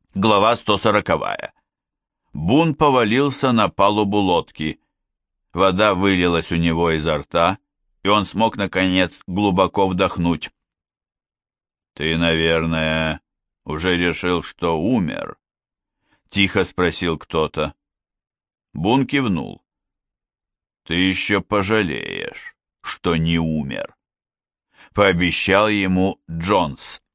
Глава 140. Бун повалился на палубу лодки. Вода вылилась у него изо рта, и он смог, наконец, глубоко вдохнуть. «Ты, наверное, уже решил, что умер?» — тихо спросил кто-то. Бун кивнул. «Ты еще пожалеешь, что не умер», — пообещал ему Джонс.